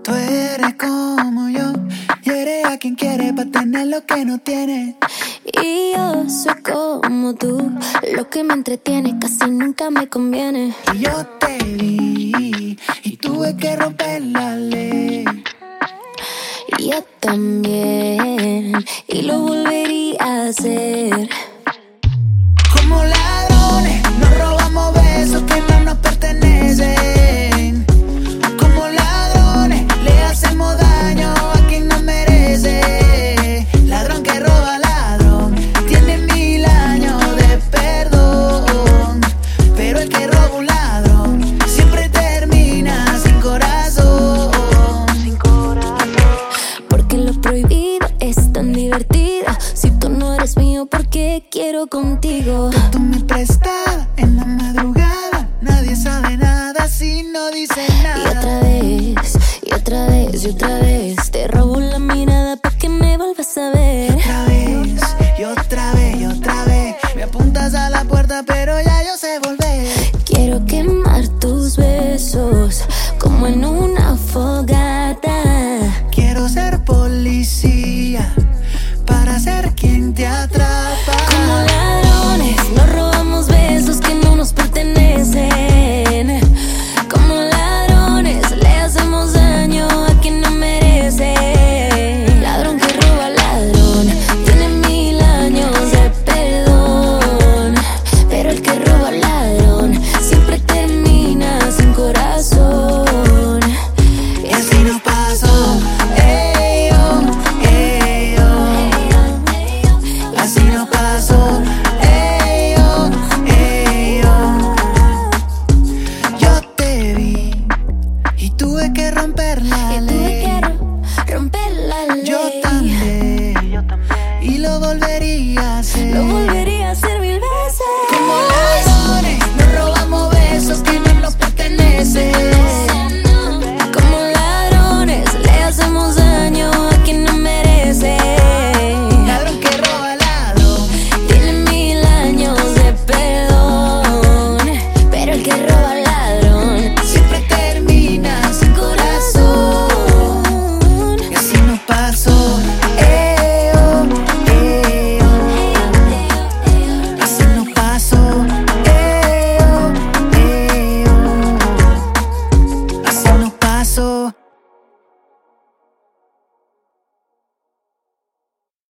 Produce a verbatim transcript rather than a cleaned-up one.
Tú eres como yo y eres a quien quiere pa' tener lo que no tiene. Y yo soy como tú, lo que me entretiene casi nunca me conviene. Y yo te vi y tuve que romper la ley. Y yo también, y lo volvería a hacer. Como ladrones nos robamos besos que no nos pertenecen. Como ladrones le hacemos daño a quien nos merece. Ladrón que roba ladrón tiene mil años de perdón, pero el que roba un ladrón siempre termina sin corazón. Sin corazón. Porque lo prohibido es tan divertido. Si tú no eres mío, ¿por qué quiero contigo? Que tú me prestabas en la madrugada. Nadie sabe nada si no dice nada. Y otra vez, y otra vez, y otra vez te robo la mirada pa' que me vuelvas a ver. Otra vez, y otra vez, y otra vez me apuntas a la puerta pero ya yo sé volver. Quiero quemar tus besos como en una fogata. Quiero ser policía para ser quien te atrapa. Como ladrones nos robamos besos que no nos pertenecen. Como ladrones le hacemos daño a quien no merece. Ladrón que roba ladrón tiene mil años de perdón, pero el que roba ladrón siempre termina sin corazón. Y así nos pasó, ey, oh, ey, oh. Así nos pasó, ey, oh, ey, oh. Yo te vi y tuve que romper la Y tuve ley. que ro- romper la ley. Yo también, y lo volvería a hacer. Lo volvería a hacer mil veces.